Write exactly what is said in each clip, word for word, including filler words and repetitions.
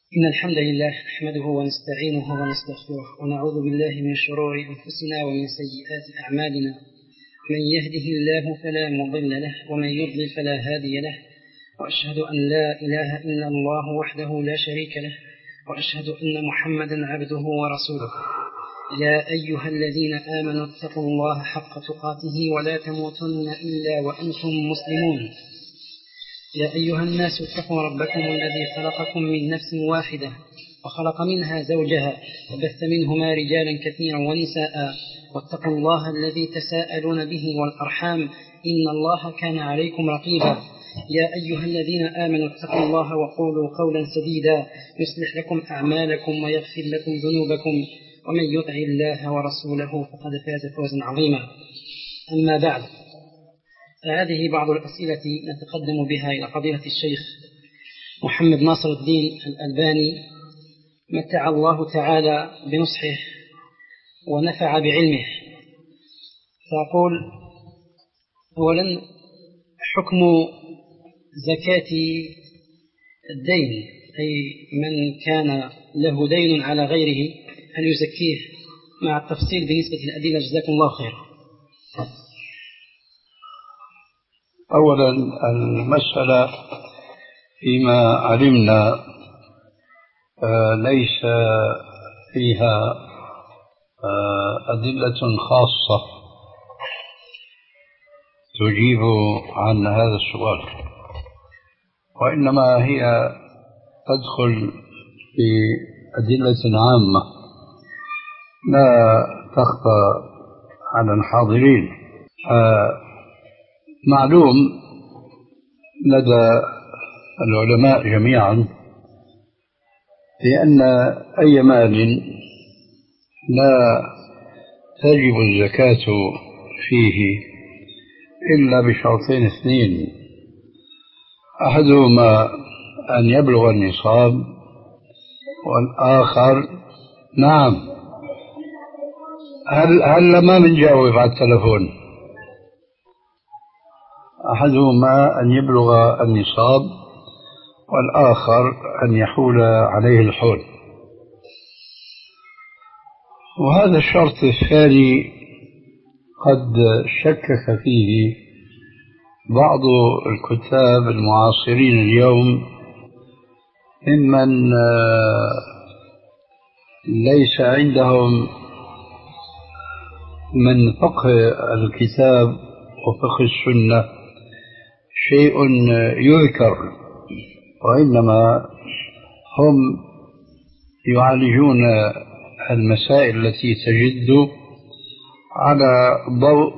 إن الحمد لله نحمده ونستعينه ونستغفره ونعوذ بالله من شرور أنفسنا ومن سيئات أعمالنا. من يهده الله فلا مضل له ومن يضلل فلا هادي له، وأشهد أن لا إله إلا الله وحده لا شريك له، وأشهد أن محمدا عبده ورسوله. يا أيها الذين آمنوا اتقوا الله حق تقاته ولا تموتن إلا وأنتم مسلمون. يا أيها الناس اتقوا ربكم الذي خلقكم من نفس واحدة وخلق منها زوجها وبث منهما رجالا كثيرا ونساء، واتقوا الله الذي تساءلون به والأرحام إن الله كان عليكم رقيبا. يا أيها الذين آمنوا اتقوا الله وقولوا قولا سديدا يصلح لكم أعمالكم ويغفر لكم ذنوبكم، ومن يطع الله ورسوله فقد فاز فوزا عظيما. أما بعد، هذه بعض الأسئلة نتقدم بها إلى فضيلة الشيخ محمد ناصر الدين الألباني، متع الله تعالى بنصحه ونفع بعلمه. فأقول: أولا، حكم زكاة الدين، أي من كان له دين على غيره هل يزكيه، مع التفصيل بالنسبة للأدلة. جزاكم الله خيرا. أولا، المسألة فيما علمنا ليس فيها أدلة خاصة تجيب عن هذا السؤال، وإنما هي تدخل في أدلة عامة لا تخفى على الحاضرين. معلوم لدى العلماء جميعا بأن أي مال لا تجب الزكاة فيه إلا بشرطين اثنين: أحدهما أن يبلغ النصاب، والآخر نعم هل هل ما بنجاوب على التلفون أحدهما أن يبلغ النصاب، والآخر أن يحول عليه الحول. وهذا الشرط الثاني قد شكك فيه بعض الكتاب المعاصرين اليوم، ممن ليس عندهم من فقه الكتاب وفقه السنة شيء يذكر، وإنما هم يعالجون المسائل التي تجد على ضوء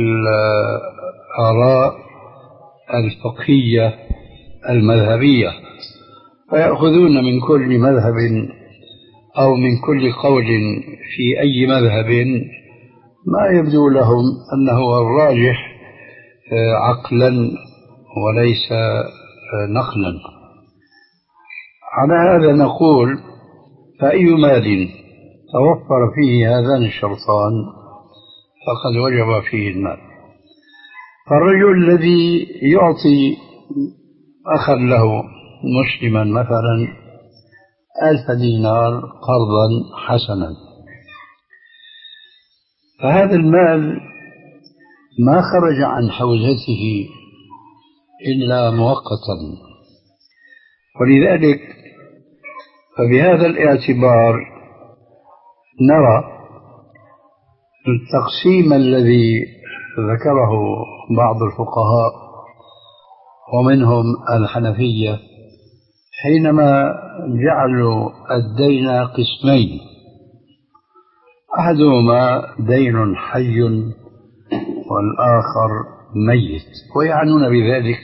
الآراء الفقهية المذهبية، فيأخذون من كل مذهب أو من كل قول في أي مذهب ما يبدو لهم أنه الراجح عقلا وليس نقلا. على هذا نقول: فأي مال توفر فيه هذان الشرطان فقد وجب فيه المال. فالرجل الذي يعطي أخا له مسلما مثلا ألف دينار قرضا حسنا، فهذا المال ما خرج عن حوزته إلا مؤقتا، ولذلك فبهذا الاعتبار نرى التقسيم الذي ذكره بعض الفقهاء ومنهم الحنفية حينما جعلوا الدين قسمين: أحدهما دين حي والآخر ميت، ويعنون بذلك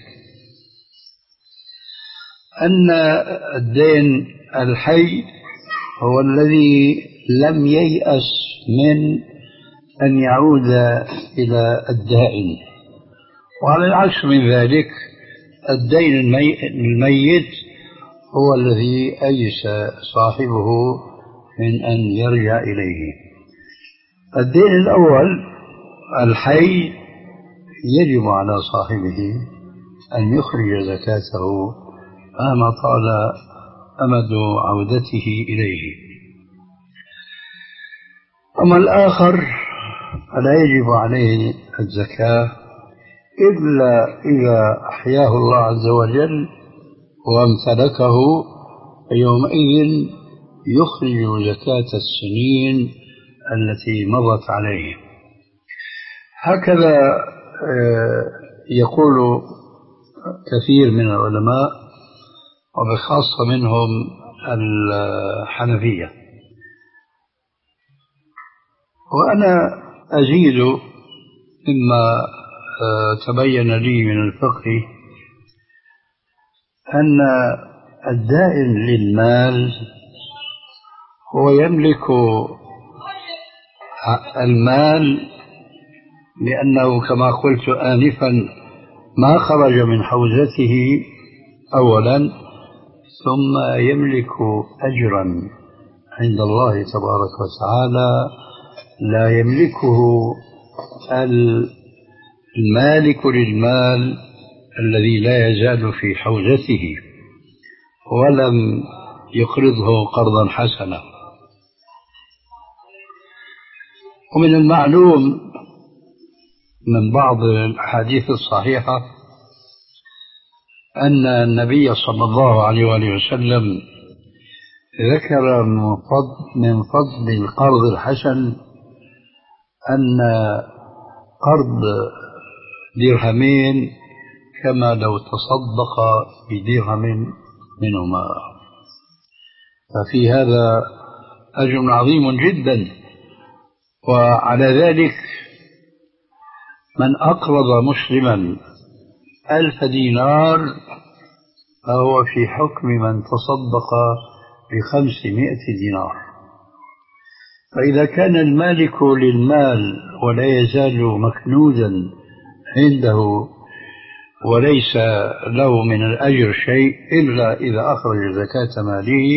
أن الدين الحي هو الذي لم ييأس من أن يعود إلى الدائن، وعلى العكس من ذلك الدين الميت هو الذي أيس صاحبه من أن يرجع إليه. الدين الأول الحي يجب على صاحبه أن يخرج زكاته مهما طال أمد عودته إليه. أما الآخر فلا يجب عليه الزكاة إلا إذا أحياه الله عز وجل وامتلكه، يومئذ يخرج زكاة السنين التي مضت عليه. هكذا يقول كثير من العلماء وبخاصة منهم الحنفية. وأنا أزيد مما تبين لي من الفقه أن الدائن للمال هو يملك المال لأنه كما قلت آنفا ما خرج من حوزته أولا، ثم يملك أجرا عند الله تبارك وتعالى لا يملكه المالك للمال الذي لا يزال في حوزته ولم يقرضه قرضا حسنا. ومن المعلوم من بعض الأحاديث الصحيحة أن النبي صلى الله عليه وآله وسلم ذكر من فضل القرض الحسن أن قرض درهمين كما لو تصدق بدرهم منهما، ففي هذا أجر عظيم جدا. وعلى ذلك من أقرض مسلما ألف دينار فهو في حكم من تصدق بخمسمائة دينار. فإذا كان المالك للمال ولا يزال مكنوزا عنده وليس له من الأجر شيء إلا إذا أخرج زكاة ماله،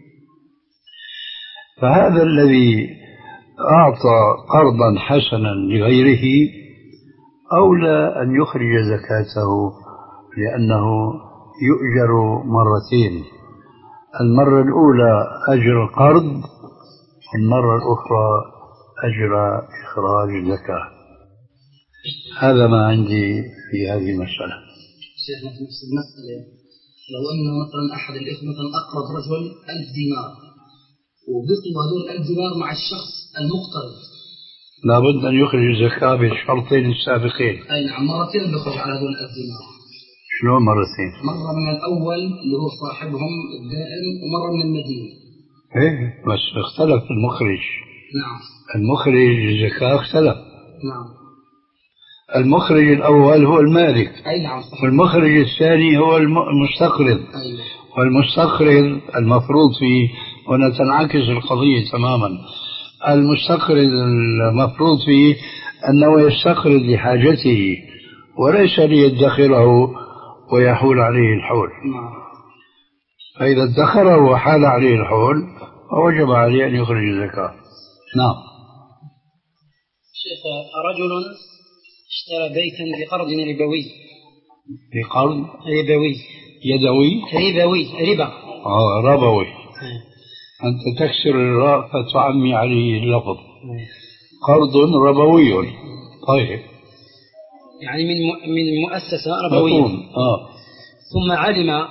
فهذا الذي أعطى قرضا حسنا لغيره أولى أن يخرج زكاته، لأنه يؤجر مرتين، المرة الأولى أجر القرض، المرة الأخرى أجر إخراج الزكاة. هذا ما عندي في هذه المسألة. شيخنا في نفس المسألة، لو أن مثلا أحد الإخوة مثلا أقرض رجل ألف دينار وبقي هذول الألف دينار مع الشخص المقترض، لابد أن يخرج الزكاة بالشرطين السابقين. أي نعم، مرتين بيخرج على هذول الألف دينار. شلون مرتين؟ مرة من الأول اللي هو صاحبهم الدائن، ومرة من المدينة. إيه بس اختلف المخرج. نعم. المخرج الزكاة اختلف. نعم. المخرج الأول هو المالك. أي نعم صحيح. والمخرج الثاني هو المستقرض. أي. والمستقرض المفروض فيه، ونتنعكس القضية تماما، المستقرض المفروض فيه أنه يستقرض لحاجته وليس ليدخره ويحول عليه الحول. نعم. فإذا ادخره وحال عليه الحول فوجب عليه أن يخرج الزكاة. نعم. شيخ، رجل اشترى بيتا بقرض ربوي. بقرض ربوي. يدوي. ربوي. ربا. آه ربوي. أنت تكسر الراء فتعمي عليه اللفظ. قرض ربوي. طيب. يعني من من مؤسسة ربوية. آه. ثم علم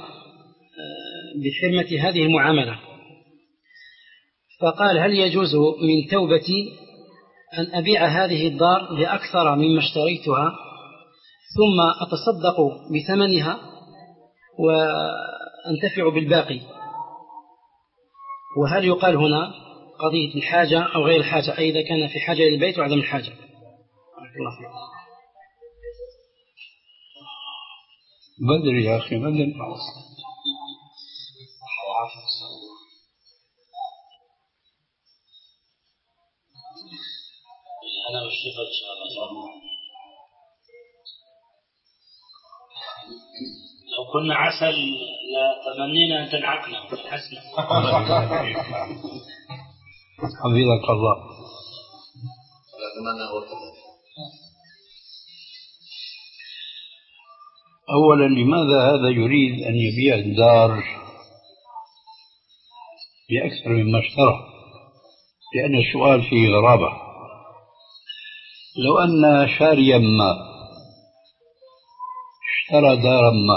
بحرمة هذه المعاملة، فقال: هل يجوز من توبتي أن أبيع هذه الدار بأكثر مما اشتريتها ثم أتصدق بثمنها وأنتفع بالباقي؟ وهل يقال هنا قضية الحاجة أو غير الحاجة، أي إذا كان في حاجة للبيت وعدم الحاجة؟ الله فيك. بدري يا أخي بدري. أنا والشيخ إن شاء الله. لو كنا عسل لتمنينا أن تنعقنا وتنحسنا. حفظك الله. أولا، لماذا هذا يريد أن يبيع الدار بأكثر مما اشترى، لأن السؤال فيه غرابة. لو أن شاريا ما اشترى دارا ما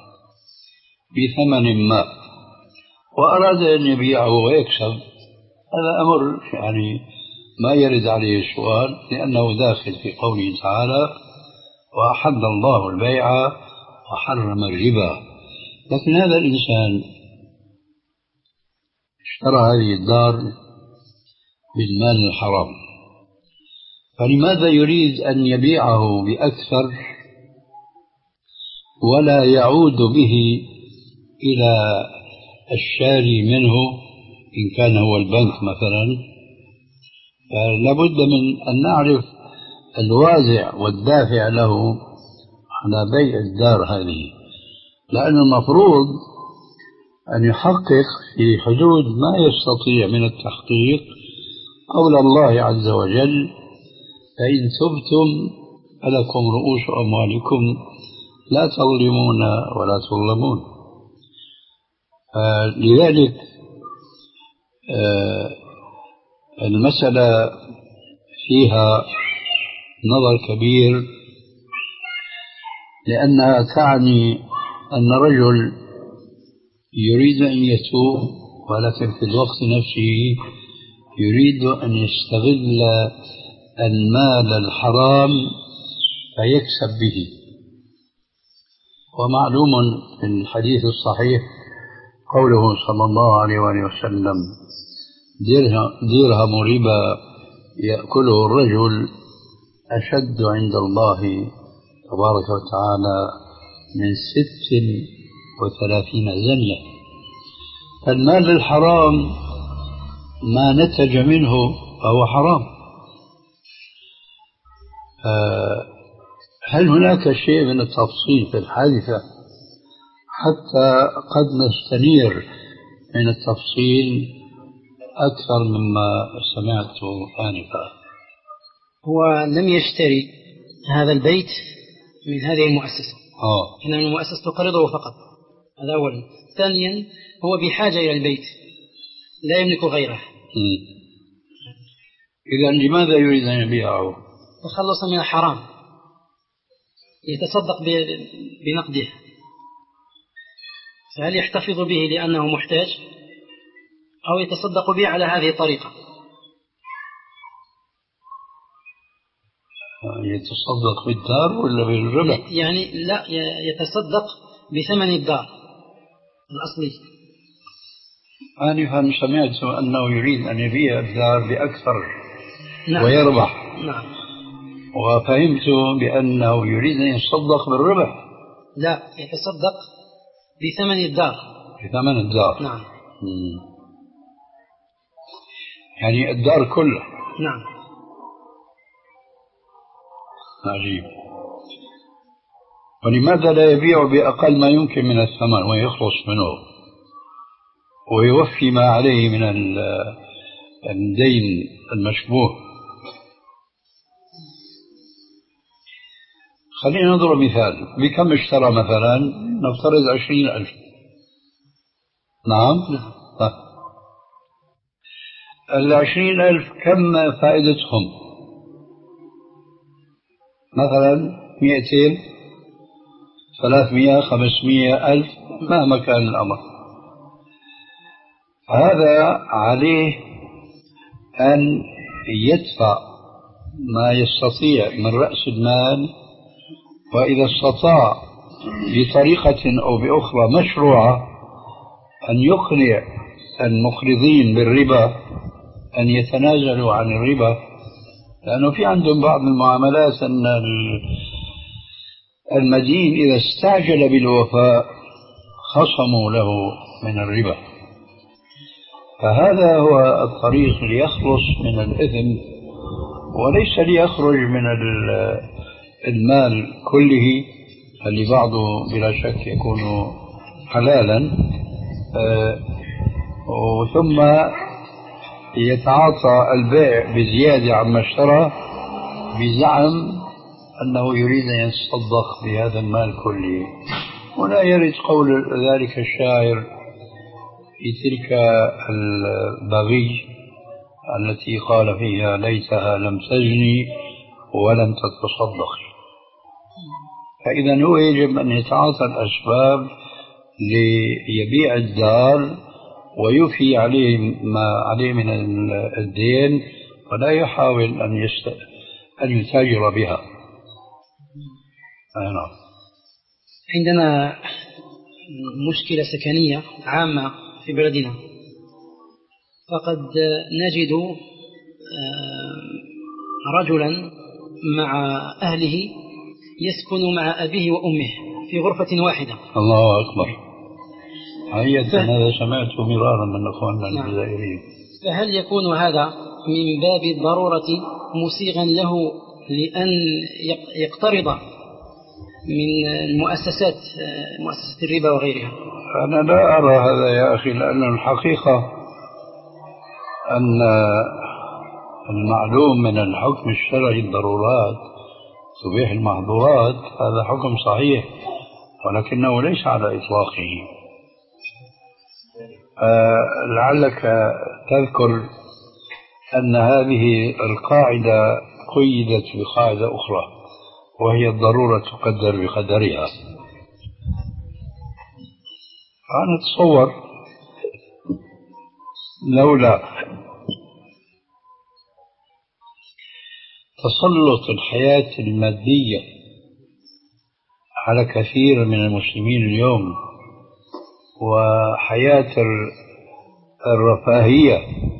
بثمن ما وأراد أن يبيعه ويكسب، هذا أمر يعني ما يرد عليه السؤال، لأنه داخل في قوله تعالى: وأحل الله البيع وحرم الربا. لكن هذا الإنسان اشترى هذه الدار بالمال الحرام، فلماذا يريد أن يبيعه بأكثر ولا يعود به إلى الشاري منه إن كان هو البنك مثلا؟ لابد من أن نعرف الوازع والدافع له على بيع الدار هذه، لأن المفروض أن يحقق في حدود ما يستطيع من التحقيق قول الله عز وجل: فإن تبتم فلكم رؤوس أموالكم لا تظلمون ولا تظلمون. لذلك المسألة فيها نظر كبير، لأنها تعني أن رجل يريد أن يتوب، ولكن في الوقت نفسه يريد أن يستغل المال الحرام فيكسب به. ومعلوم في الحديث الصحيح قوله صلى الله عليه وسلم: درهم ربا يأكله الرجل أشد عند الله تبارك وتعالى من ست وثلاثين زنية. فالمال الحرام ما نتج منه فهو حرام. هل هناك شيء من التفصيل في الحادثة حتى قد نستنير من التفصيل أكثر مما سمعت آنفا؟ هو لم يشتري هذا البيت من هذه المؤسسة، آه. إنما المؤسسة تقرضه فقط، هذا أولا. ثانيا هو بحاجة إلى البيت، لا يملك غيره. إذا لماذا يريد أن يبيعه؟ تخلصا من الحرام، يتصدق بنقده. فهل يحتفظ به لأنه محتاج، أو يتصدق به على هذه الطريقة؟ يتصدق بالدار ولا بالربا؟ يعني لا، يتصدق بثمن الدار الأصلي. آنفا سمعت أنه يريد أن يبيع الدار بأكثر. نعم. ويربح. نعم. وفهمت بأنه يريد أن يتصدق بالربح. لا، يتصدق بثمن الدار. بثمن الدار. نعم. مم. يعني الدار كلها. نعم. عجيب. ولماذا لا يبيع بأقل ما يمكن من الثمن ويخلص منه ويوفي ما عليه من الدين المشبوه؟ خلينا نضرب مثال. بكم اشترى مثلا؟ نفترض عشرين ألف. نعم. نعم. العشرين ألف كم فائدتهم؟ مثلا مئتين، ثلاثمائة، خمسمائة ألف، مهما كان الأمر. هذا عليه أن يدفع ما يستطيع من رأس المال، وإذا استطاع بطريقة أو بأخرى مشروعة أن يقنع المقرضين بالربا أن يتنازلوا عن الربا، لأنه في عندهم بعض المعاملات أن المدين إذا استعجل بالوفاء خصموا له من الربا. فهذا هو الطريق ليخلص من الإثم، وليس ليخرج من المال كله، اللي بعضه بلا شك يكون حلالا، ثم يتعاطى البيع بزيادة عما اشترى بزعم أنه يريد أن يتصدق بهذا المال كله. ولا يرد قول ذلك الشاعر: في تلك البغي التي قال فيها ليتها لم تزني ولم تتصدقي. فإذا هو يجب أن يتعاطى الأسباب ليبيع الدار ويفي عليه ما عليه من الدين، ولا يحاول أن يست... أن يتاجر بها. أنا. عندنا مشكلة سكنية عامة في بلدنا، فقد نجد رجلا مع أهله يسكن مع أبيه وأمه في غرفة واحدة. الله أكبر. حقيقة ف... هذا سمعته مرارا من أخواننا الجزائريين. فهل يكون هذا من باب الضرورة مسيغا له لأن يقترض من المؤسسات مؤسسة الربا وغيرها؟ أنا لا أرى هذا يا أخي، لأن الحقيقة أن المعلوم من الحكم الشرعي الضرورات تبيح المحظورات، هذا حكم صحيح ولكنه ليس على إطلاقه. آه لعلك تذكر أن هذه القاعدة قيدت بقاعدة أخرى، وهي الضرورة تقدر بقدرها. أنا أتصور لولا تسلط الحياة المادية على كثير من المسلمين اليوم وحياة الرفاهية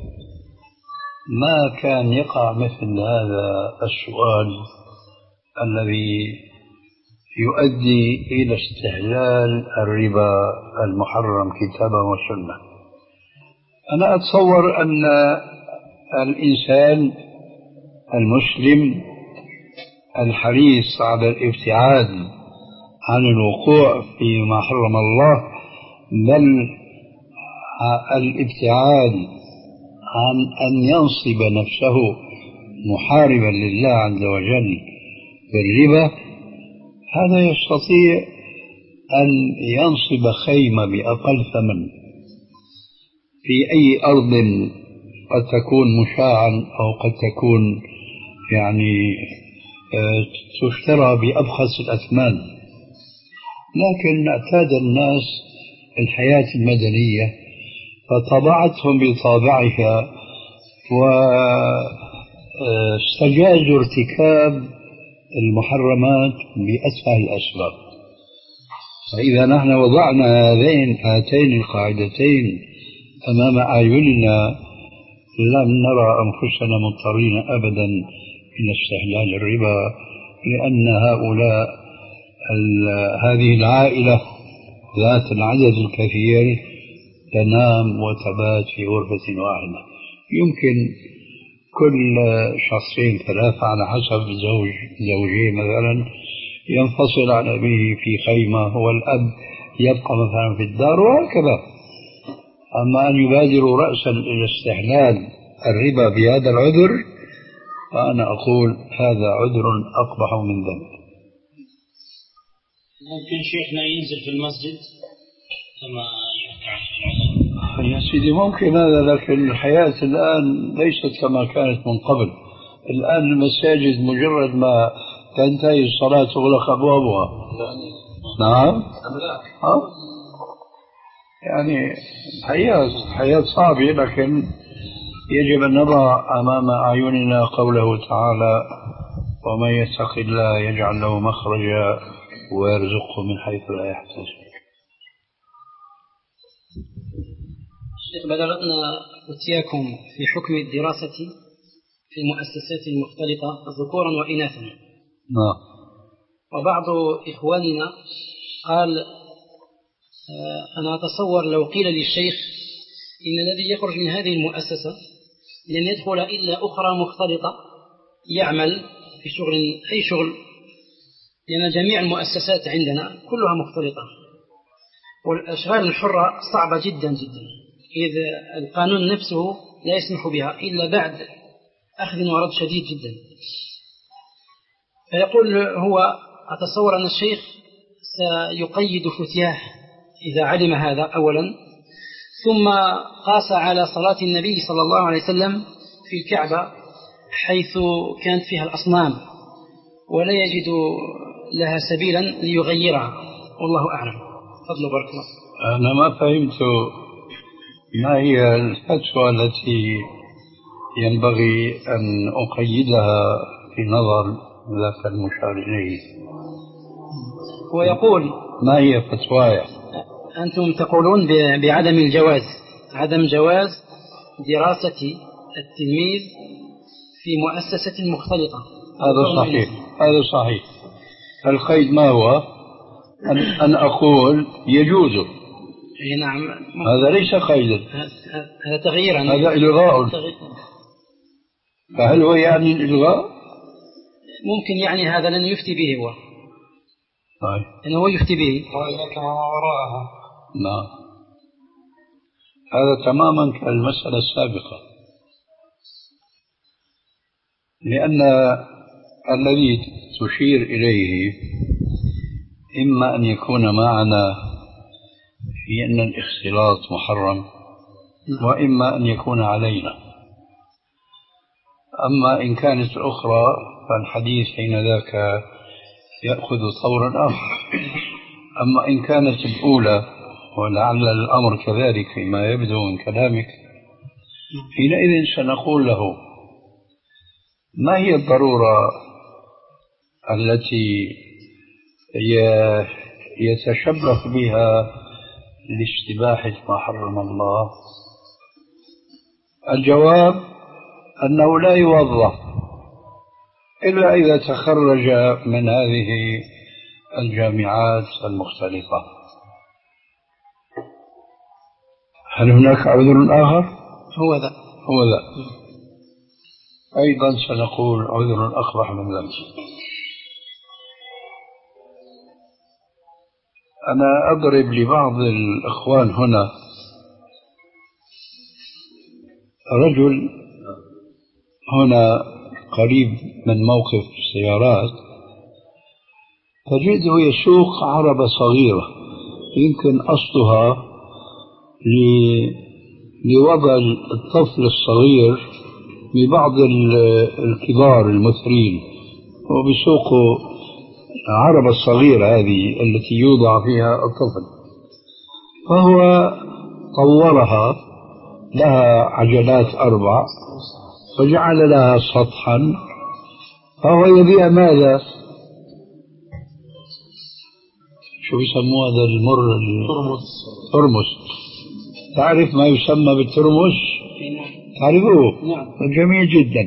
ما كان يقع مثل هذا السؤال الذي يؤدي إلى استحلال الربا المحرم كتابا وسنة. أنا أتصور أن الإنسان المسلم الحريص على الابتعاد عن الوقوع فيما حرم الله، بل الابتعاد عن أن ينصب نفسه محاربا لله عز وجل بالربا، هذا يستطيع أن ينصب خيمة بأقل ثمن في أي أرض قد تكون مشاعا أو قد تكون يعني تشترى بأبخس الأثمان. لكن اعتاد الناس الحياة المدنية فطبعتهم بطابعها واستجازوا ارتكاب المحرمات بأسفل الأسباب. فإذا نحن وضعنا هذين هاتين القاعدتين أمام أعيننا لم نرى أنفسنا مضطرين أبدا إلى استحلال الربا، لأن هؤلاء هذه العائلة ذات العدد الكثير تنام وتبات في غرفة واحدة. يمكن كل شخصين ثلاثة على حسب زوج زوجين مثلا ينفصل عن أبيه في خيمة والأب يبقى مثلا في الدار وهكذا. أما أن يبادروا رأسا إلى استحلال الربا بهذا العذر فأنا أقول هذا عذر أقبح من ذنب. ممكن شيخنا ينزل في المسجد كما يا سيدي ممكن هذا، لكن الحياة الآن ليست كما كانت من قبل. الآن المساجد مجرد ما تنتهي الصلاة تغلق أبوابها. نعم. ها؟ يعني حياة حياة صعبة، لكن يجب أن نضع أمام أعيننا قوله تعالى: ومن يتق الله يجعل له مخرجا ويرزقه من حيث لا يحتسب. شيخ، بدأنا أتياكم في حكم الدراسة في المؤسسات المختلطة ذكورا وإناثا. نعم. وبعض إخواننا قال: أنا أتصور لو قيل للشيخ إن الذي يخرج من هذه المؤسسة لن يدخل إلا أخرى مختلطة يعمل في شغل أي شغل، لأن جميع المؤسسات عندنا كلها مختلطة، والأشغال الحرة صعبة جدا جدا، إذ القانون نفسه لا يسمح بها إلا بعد أخذ ورد شديد جدا. فيقول هو: أتصور أن الشيخ سيقيد فتياه إذا علم هذا أولا، ثم قاس على صلاة النبي صلى الله عليه وسلم في الكعبة حيث كانت فيها الأصنام ولا يجد لها سبيلا ليغيرها، والله أعلم. فضل بارك الله. أنا ما فهمت ما هي الفتوى التي ينبغي أن أقيدها في نظر ذاك المشار إليه. ويقول ما هي فتوايا؟ أنتم تقولون بعدم الجواز، عدم جواز دراسة التلميذ في مؤسسة مختلطة. هذا صحيح، هذا صحيح. القيد ما هو؟ أن, أن أقول يجوز. نعم. هذا ليس قيدا، هذا تغيير، هذا إلغاء. فهل هو يعني الإلغاء؟ ممكن يعني هذا لن يفتي به هو. طيب. إنه هو يفتي به. كما وراءها. نعم. هذا تماما كالمسألة السابقة، لأن الذي تشير إليه إما أن يكون معنا في أن الاختلاط محرم، وإما أن يكون علينا. أما إن كانت الأخرى فالحديث حين ذاك يأخذ طورا آخر. أما إن كانت الأولى، ولعل الأمر كذلك فيما يبدو من كلامك، حينئذ سنقول له ما هي الضرورة التي يتشبث بها لاشتباح ما حرم الله؟ الجواب أنه لا يوظف إلا إذا تخرج من هذه الجامعات المختلفة. هل هناك عذر آخر؟ هو ذا هو ذا أيضا سنقول عذر أقبح من ذلك. أنا أضرب لبعض الإخوان هنا رجل هنا قريب من موقف السيارات، تجده يسوق عربة صغيرة يمكن أصلها لوضع الطفل الصغير ببعض الكبار المثرين، وبسوقوا عربة الصغيرة هذه التي يوضع فيها الطفل، فهو طورها، لها عجلات أربع، وجعل لها سطحا، فهو يبيع ماذا؟ شو يسموه هذا المر؟ ترمس. ترمس. تعرف ما يسمى بالترمس؟ تعرفه؟ نعم. جميل جدا.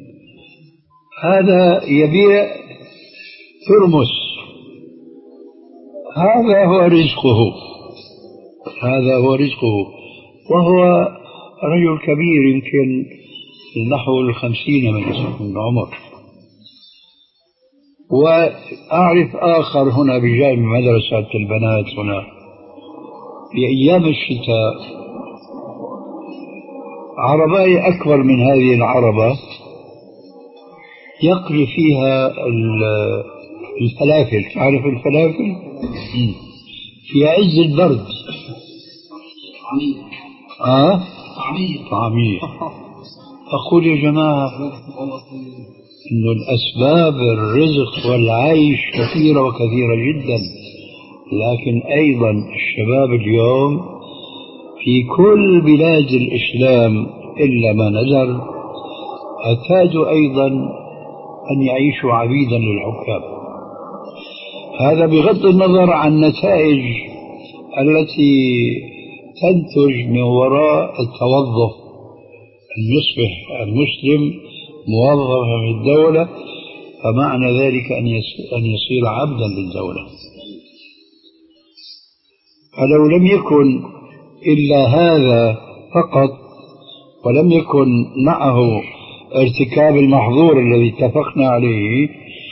هذا يبيع ترمس، هذا هو رزقه، هذا هو رزقه، وهو رجل كبير يمكن نحو الخمسين من العمر. وأعرف آخر هنا بجانب مدرسة البنات هنا في أيام الشتاء عرباية أكبر من هذه العربة يقلي فيها الفلافل. تعرف الفلافل؟ في عز البرد. آه؟ طعمية. طعمية. أقول يا جماعة إنه الأسباب الرزق والعيش كثيرة وكثيرة جدا، لكن أيضا الشباب اليوم في كل بلاد الإسلام إلا ما نزل اعتادوا أيضا أن يعيشوا عبيدا للحكام. هذا بغض النظر عن النتائج التي تنتج من وراء التوظف، أن يصبح المسلم موظفا في الدولة، فمعنى ذلك أن يصير عبدا للدولة. فلو لم يكن إلا هذا فقط، ولم يكن معه ارتكاب المحظور الذي اتفقنا عليه،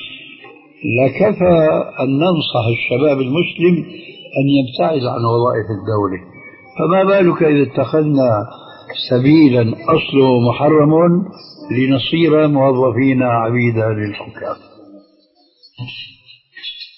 لكفى أن ننصح الشباب المسلم أن يبتعد عن وظائف الدولة، فما بالك إذا اتخذنا سبيلا أصله محرم لنصير موظفين عبيدا للحكام.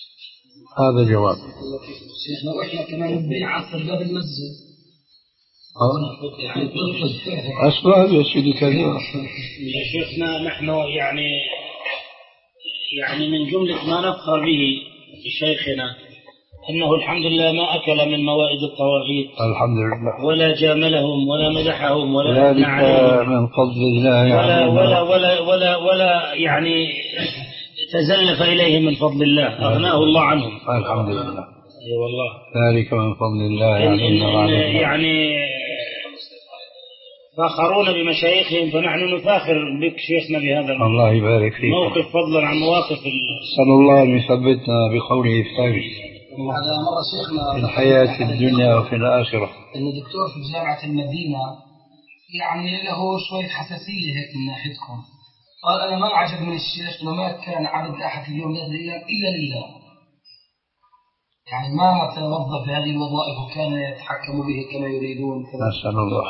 هذا جواب. شيخنا وإحنا كمان نبيع عصر باب المسجد أسباب يا سيدي كثيرة يا شيخنا. نحن يعني يعني من جملة ما نفخر به بشيخنا أنه الحمد لله ما أكل من موائد الطواغيت الحمد لله، ولا جاملهم ولا مدحهم ولا أثنى عليهم من فضل الله ولا, ولا ولا ولا ولا يعني تزلف إليهم من فضل الله، أغناه الله عنهم. الحمد لله. أي والله ذلك من فضل الله. إن إن إن يعني فاخرون بمشايخهم، فنحن نفاخر بك شيخنا بهذا الله يبارك فيك. موقف فضلا عن مواقف. صلى الله أن يثبتنا بقوله الثابت هذا مرة شيخنا في الحياة الدنيا وفي الآخرة. إن دكتور في جامعة المدينة يعني له شوية حساسية هيك من ناحيتكم، قال أنا ما أعجب من الشيخ وما كان عدد أحد اليوم إلا لله، يعني ما توظف هذه الوظائف وكان يتحكم به كما يريدون. نسأل الله.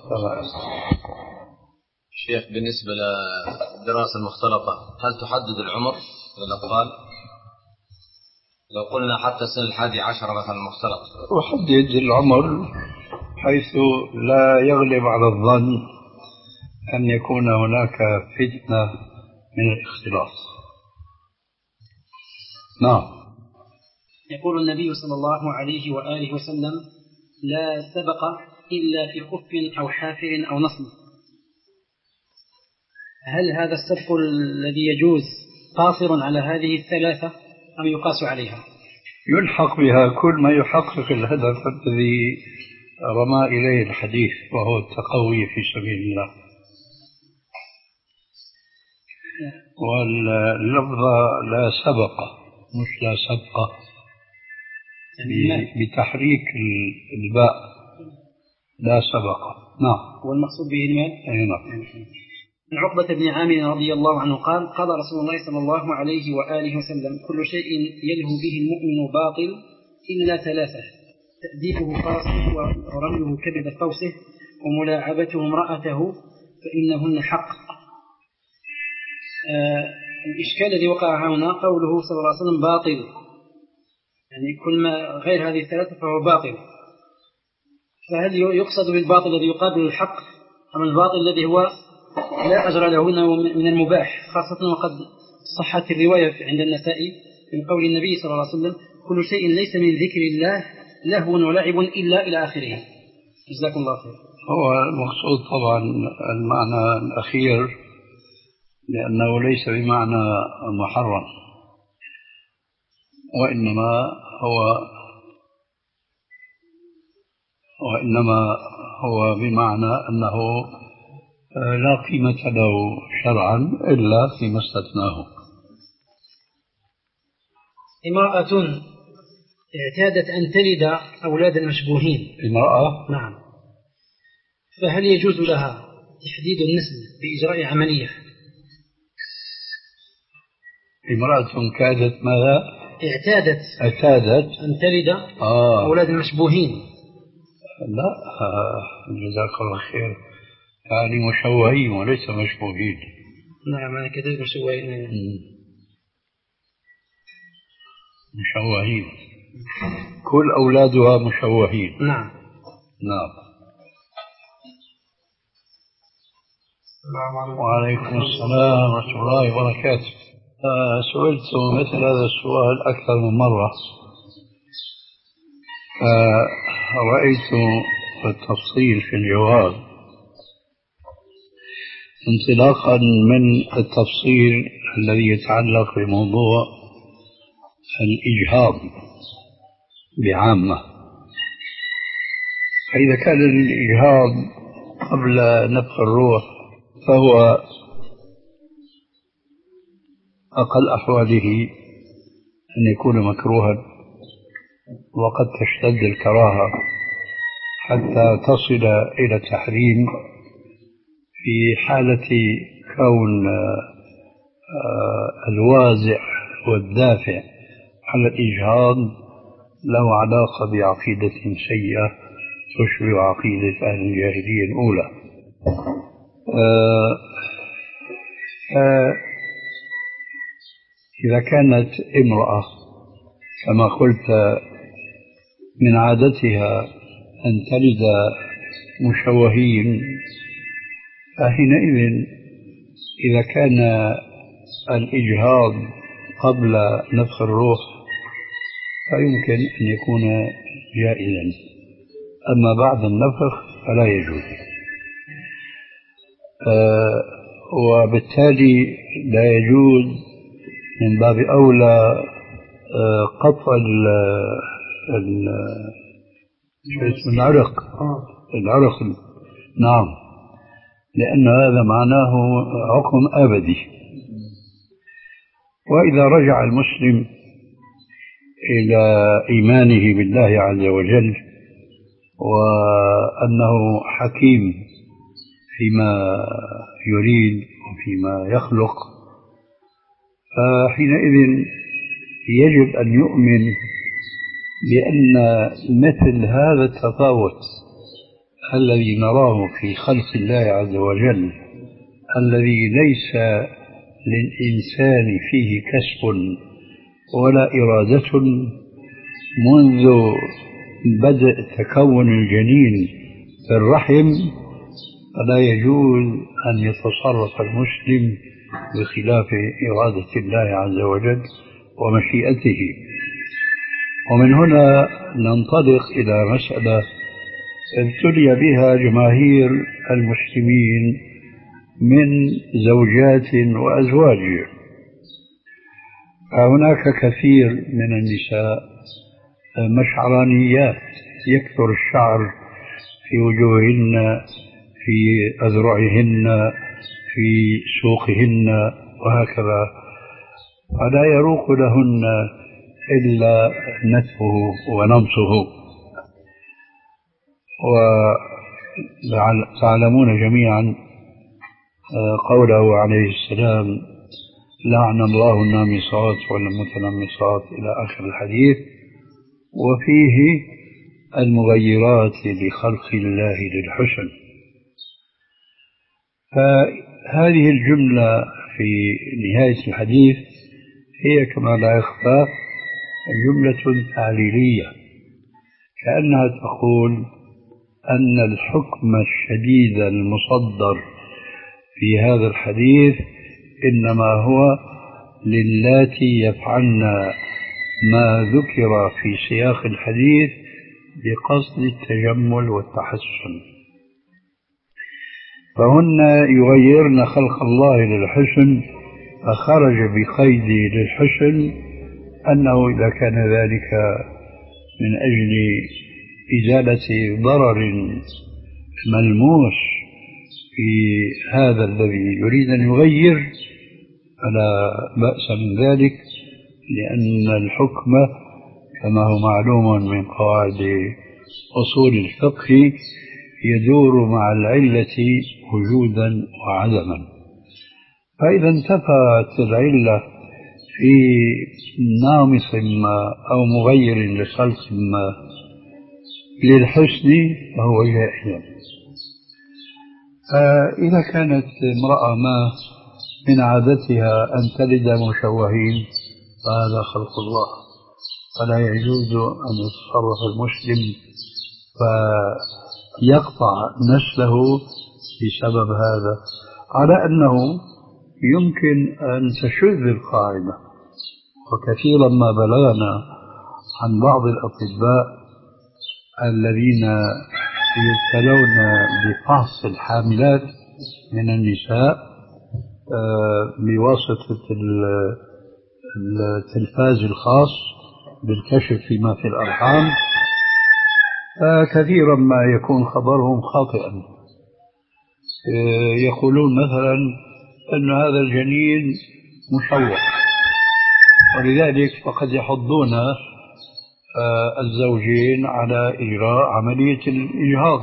شيخ بالنسبة للدراسة المختلطة هل تحدد العمر للأطفال؟ لو قلنا حتى سن الحادي عشر مثلا مختلط. أحدد العمر حيث لا يغلب على الظن أن يكون هناك فتنة من الاختلاط. نعم. يقول النبي صلى الله عليه وآله وسلم لا سبق إلا في خف أو حافر أو نصب. هل هذا السبق الذي يجوز قاصر على هذه الثلاثة أم يقاس عليها؟ يلحق بها كل ما يحقق الهدف الذي رمى إليه الحديث وهو التقوي في سبيل الله. واللفظ لا سبق مش لا سبق بتحريك الباء، لا سبق. نعم. والمقصود به المال. أي نعم. عن عقبة بن عامر رضي الله عنه قال قال رسول الله صلى الله عليه وآله وسلم كل شيء يلهو به المؤمن باطل إلا ثلاثة: تأديبه فرسه ورميه كبد فوسه وملاعبته امرأته فإنهن حق. آه الإشكال الذي وقع هنا قوله صلى الله عليه وسلم باطل، يعني كل ما غير هذه الثلاثة فهو باطل. فهل يقصد بالباطل الذي يقابل الحق أم الباطل الذي هو لا أجر له من المباح، خاصة وقد صحت الرواية عند النسائي من قول النبي صلى الله عليه وسلم كل شيء ليس من ذكر الله لهو ولعب إلا إلى آخره. جزاكم الله خير. هو المقصود طبعا المعنى الأخير لأنه ليس بمعنى محرم، وإنما هو وإنما هو بمعنى أنه لا قيمة له شرعا إلا فيما استثناه. امرأة اعتادت أن تلد أولاد المشبوهين. امرأة؟ نعم. فهل يجوز لها تحديد النسل بإجراء عملية؟ امرأة كادت ماذا؟ اعتادت اعتادت أن تلد آه. أولاد المشبوهين. لا جزاك الله خير، يعني مشوهين وليس مشبوهين. نعم أنا كذلك مشوهين. مشوهين كل أولادها مشوهين. نعم. نعم. وعليكم السلام ورحمة الله وبركاته. آه سئلت مثل هذا السؤال أكثر من مرة، آه رأيت التفصيل في الجواب انطلاقا من التفصيل الذي يتعلق بموضوع الإجهاض بعامة. فإذا كان الإجهاض قبل نفخ الروح فهو أقل أحواله أن يكون مكروها، وقد تشتد الكراهة حتى تصل إلى التحريم في حالة كون الوازع والدافع على الإجهاض له علاقة بعقيدة سيئة تشبه عقيدة أهل الجاهلية الأولى. آه آه إذا كانت امرأة كما قلت من عادتها أن تلد مشوهين، فحينئذ إذا كان الإجهاض قبل نفخ الروح فيمكن أن يكون جائزا، أما بعد النفخ فلا يجوز. آه وبالتالي لا يجوز من باب أولى آه قطع العرق العرق نعم، لأن هذا معناه عقم أبدي. وإذا رجع المسلم إلى إيمانه بالله عز وجل وأنه حكيم فيما يريد وفيما يخلق، فحينئذ يجب أن يؤمن بأن مثل هذا التفاوت الذي نراه في خلق الله عز وجل، الذي ليس للإنسان فيه كسب ولا إرادة منذ بدء تكون الجنين في الرحم، فلا يجوز أن يتصرف المسلم بخلاف إرادة الله عز وجل ومشيئته. ومن هنا ننطلق إلى مسألة ابتلي بها جماهير المسلمين من زوجات وأزواج. هناك كثير من النساء مشعرانيات، يكثر الشعر في وجوههن، في أذرعهن، في سوقهن وهكذا، فلا يروق لهن إلا نتفه ونمصه. وتعلمون جميعا قوله عليه السلام: لعن الله النامصات والمتنمصات إلى آخر الحديث، وفيه المغيرات لخلق الله للحسن. فهذه الجملة في نهاية الحديث هي كما لا يخفى جملة تعليلية، كأنها تقول أن الحكم الشديد المصدر في هذا الحديث إنما هو للاتي يفعلن ما ذكر في سياق الحديث بقصد التجمل والتحسن، فهن يغيرن خلق الله للحسن، فخرج بقيد للحسن أنه إذا كان ذلك من أجل إزالة ضرر ملموس في هذا الذي يريد أن يغير فلا بأس من ذلك، لأن الحكم كما هو معلوم من قواعد أصول الفقه يدور مع العلة وجودا وعدما. فإذا انتفت العلة في نامص ما أو مغير لخلق ما للحسن فهو جائز. فإذا كانت امرأة ما من عادتها أن تلد مشوهين فهذا خلق الله، فلا يجوز أن يتصرف المسلم فيقطع نسله بسبب هذا، على أنه يمكن أن تشذ القاعدة. وكثيرا ما بلغنا عن بعض الأطباء الذين يبتلون بفحص الحاملات من النساء بواسطة التلفاز الخاص بالكشف فيما في الأرحام، كثيرا ما يكون خبرهم خاطئا. يقولون مثلا أن هذا الجنين مشوه، ولذلك فقد يحضون الزوجين على إجراء عملية الإجهاض،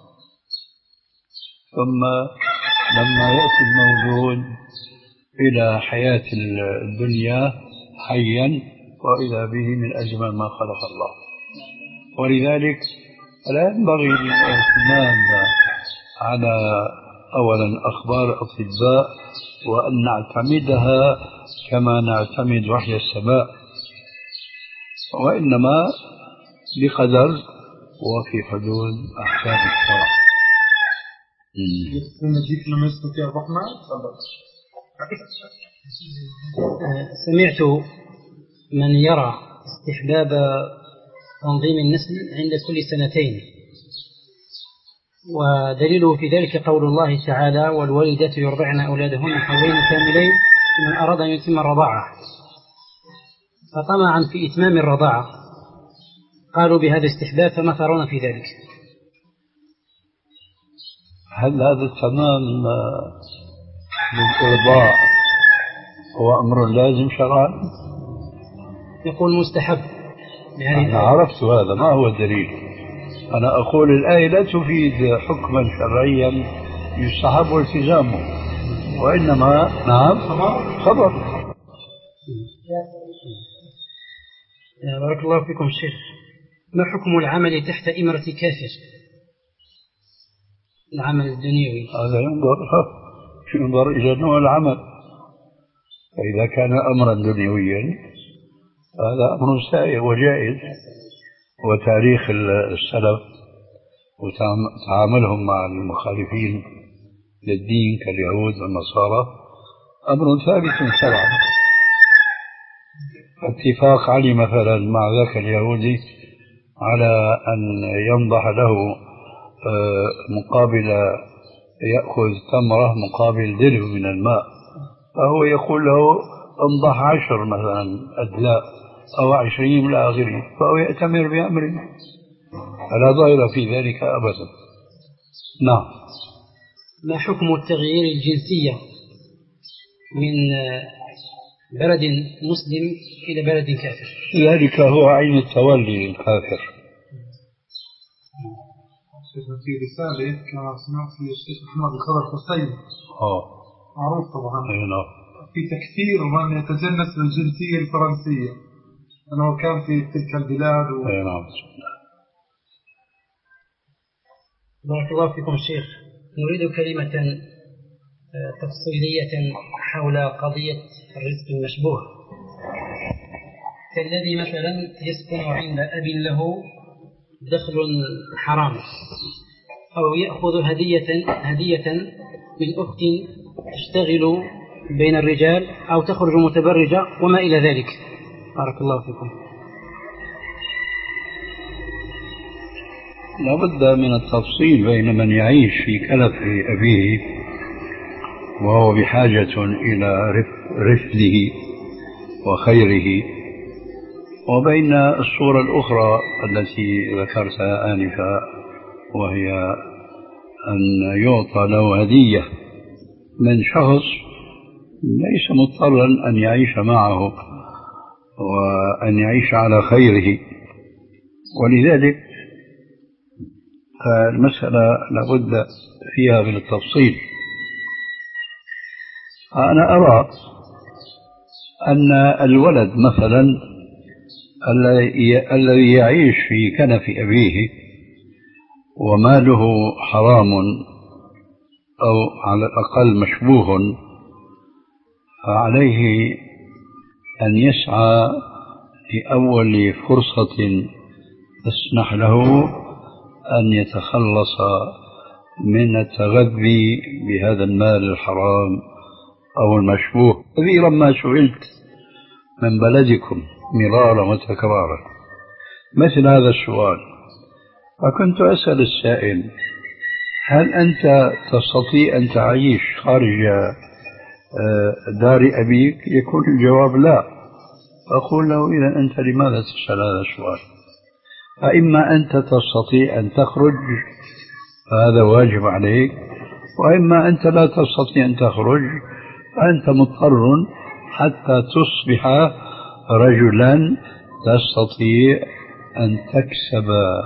ثم لما يأتي المولود إلى حياة الدنيا حيا وإذا به من أجمل ما خلق الله. ولذلك لا ينبغي الاعتماد على أولا أخبار الأطباء وأن نعتمدها كما نعتمد وحي السماء، وإنما بقدر وفي حدود أحكام الشرع. سمعت من يرى استحباب تنظيم النسل عند كل سنتين، ودليله في ذلك قول الله تعالى: والوالدات يرضعن أولادهن حولين كاملين من أراد أن يتم الرضاعة. فطمعا في إتمام الرضاعة قالوا بهذا استحباب، فما ترون في ذلك؟ هل هذا التمام للإرضاع هو أمر لازم شرعا؟ يقول مستحب. أنا عرفت هذا، ما هو الدليل؟ أنا أقول الآية لا تفيد حكما شرعيا يستحب التزامه، وإنما نعم خبر. بارك الله فيكم شيخ، ما حكم العمل تحت إمرة كافر؟ العمل الدنيوي هذا ينظر ينظر إلى نوع العمل، فإذا كان أمرا دنيويا هذا أمر سائغ وجائز، وتاريخ السلف وتعاملهم مع المخالفين للدين كاليهود والنصارى أمر ثابت شرعا. اتفاق علي مثلا مع ذاك اليهودي على أن ينضح له مقابل يأخذ تمرة مقابل درهم من الماء، فهو يقول له انضح عشر مثلا أدلاء أو عشرين إلى آخره، فهو يأتمر بأمره، فلا ضير في ذلك أبدا. نعم. ما حكم التغيير الجنسية من بلد مسلم إلى بلد كافر؟ ذلك هو عين التولي للكافر. في رسالة كما سمعت الشيخ محمد الخضر حسين اه معروف طبعا هنا في تكثير من يتجنس بالجنسية الفرنسية، أنه كان في تلك البلاد و... نعم. بارك الله فيكم شيخ، نريد كلمة تفصيلية حول قضية الرزق المشبوه، كالذي مثلا يسكن عند أب له دخل حرام، أو يأخذ هدية هدية من أخت تشتغل بين الرجال أو تخرج متبرجة وما إلى ذلك. بارك الله فيكم. لابد من التفصيل بين من يعيش في كلف أبيه وهو بحاجة إلى رفده وخيره، وبين الصورة الأخرى التي ذكرتها آنفا، وهي أن يعطى له هدية من شخص ليس مضطرا أن يعيش معه وأن يعيش على خيره. ولذلك المسألة لابد فيها من التفصيل. أنا أرى أن الولد مثلا الذي يعيش في كنف أبيه وماله حرام أو على الأقل مشبوه، فعليه أن يسعى لأول فرصة تسمح له أن يتخلص من التغذي بهذا المال الحرام أو المشبوه. كثيرا ما سئلت من بلدكم مرارا وتكرارا مثل هذا السؤال، فكنت أسأل السائل: هل أنت تستطيع أن تعيش خارج دار أبيك؟ يكون الجواب لا. أقول له: إذا أنت لماذا تسأل هذا السؤال؟ فإما أنت تستطيع أن تخرج فهذا واجب عليك، وإما أنت لا تستطيع أن تخرج فأنت مضطر حتى تصبح رجلا تستطيع أن تكسب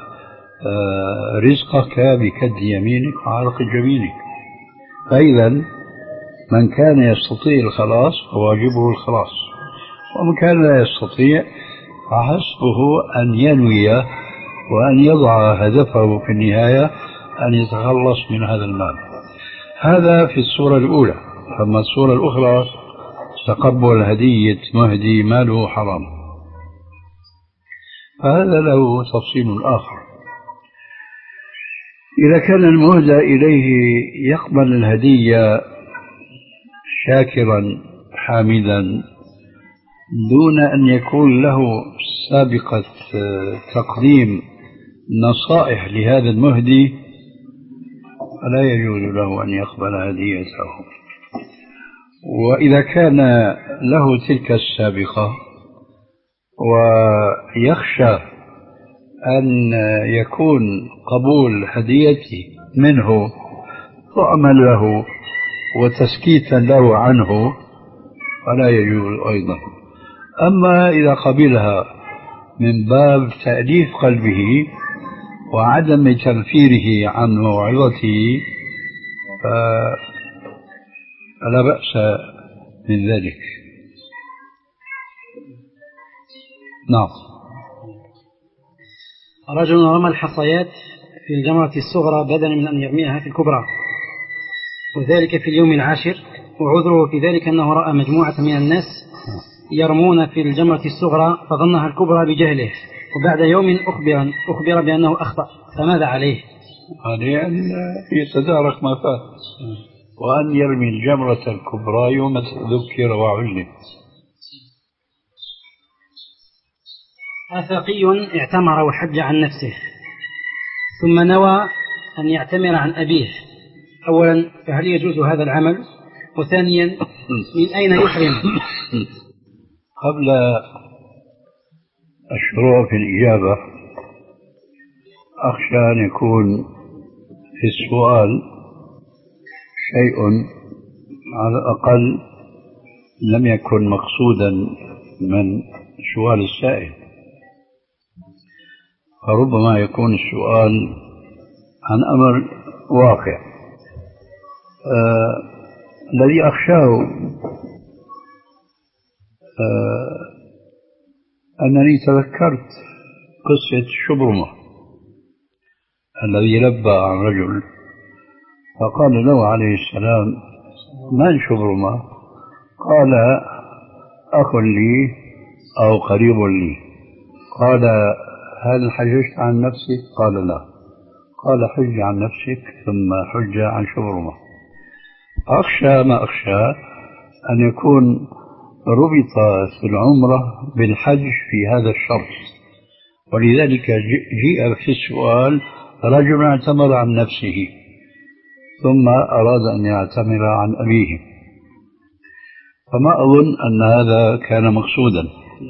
رزقك بكد يمينك وعرق جبينك. فإذا من كان يستطيع الخلاص فواجبه الخلاص، ومن كان لا يستطيع فحسبه أن ينوي وأن يضع هدفه في النهاية أن يتخلص من هذا المال. هذا في الصورة الأولى. أما الصورة الأخرى تقبل هدية مهدي ماله حرام، فهذا له تفصيل آخر. إذا كان المهدى إليه يقبل الهدية شاكرا حامدا دون أن يكون له سابقة تقديم نصائح لهذا المهدي فلا يجوز له أن يقبل هديته. وإذا كان له تلك السابقة ويخشى أن يكون قبول هديته منه طعما له وتسكيتا له عنه فلا يجوز أيضا. أما إذا قبلها من باب تأليف قلبه وعدم تنفيره عن موعظته فلا بأس من ذلك. نعم. رجل رمى الحصيات في الجمرة الصغرى بدلا من أن يرميها في الكبرى، وذلك في اليوم العاشر، وعذره في ذلك أنه رأى مجموعة من الناس يرمون في الجمرة الصغرى فظنها الكبرى بجهله، وبعد يوم أخبر, أخبر بأنه أخطأ، فماذا عليه؟ عليه أن يتدارك ما فات وأن يرمي الجمرة الكبرى يوم ذكر وعلم. آفاقي اعتمر وحج عن نفسه ثم نوى أن يعتمر عن أبيه، أولا فهل يجوز هذا العمل؟ وثانيا من أين يحرم؟ قبل الشروع في الإجابة أخشى أن يكون في السؤال شيء على الأقل لم يكن مقصودا من سؤال السائل، فربما يكون السؤال عن أمر واقع. آه الذي أخشاه آه أنني تذكرت قصة شبرمة الذي لبى عن رجل فقال له عليه السلام: من شبرمة؟ قال: أخ لي أو قريب لي. قال: هل حججت عن نفسك؟ قال: لا. قال: حج عن نفسك ثم حج عن شبرمة. أخشى ما أخشى أن يكون ربط في العمرة بالحج في هذا الشرط، ولذلك جيء في السؤال رجل اعتمر عن نفسه ثم أراد أن يعتمر عن أبيه، فما أظن أن هذا كان مقصودا.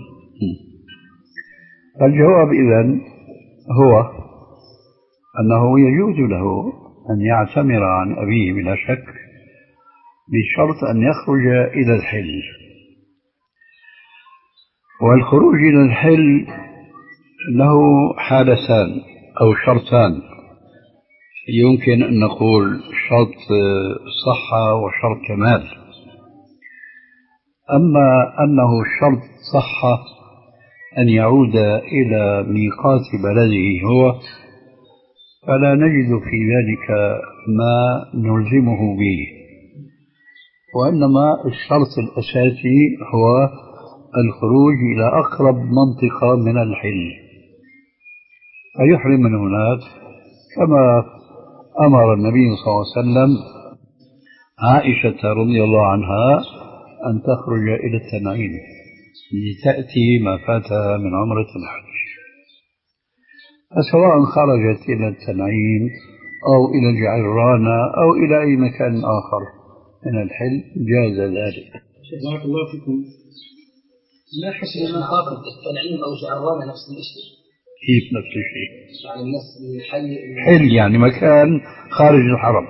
الجواب إذن هو أنه يجوز له أن يعتمر عن أبيه بلا شك، بشرط أن يخرج إلى الحل. والخروج إلى الحل له حالتان أو شرطان، يمكن أن نقول شرط صحة وشرط كمال. أما أنه شرط صحة أن يعود إلى ميقات بلده هو، فلا نجد في ذلك ما نلزمه به، وإنما الشرط الأساسي هو الخروج إلى أقرب منطقة من الحل فيحرم من هناك، كما أمر النبي صلى الله عليه وسلم عائشة رضي الله عنها أن تخرج إلى التنعيم لتأتي ما فاتها من عمرة الحج. فسواء خرجت إلى التنعيم أو إلى الجعرانة أو إلى أي مكان آخر من الحل جاز ذلك. بارك الله فيكم. لا حسن من طاقة التنعيم أو جعرانة نفس الشيء؟ كيف نفس الشيء؟ يعني الناس الحل حل يعني مكان خارج الحرم،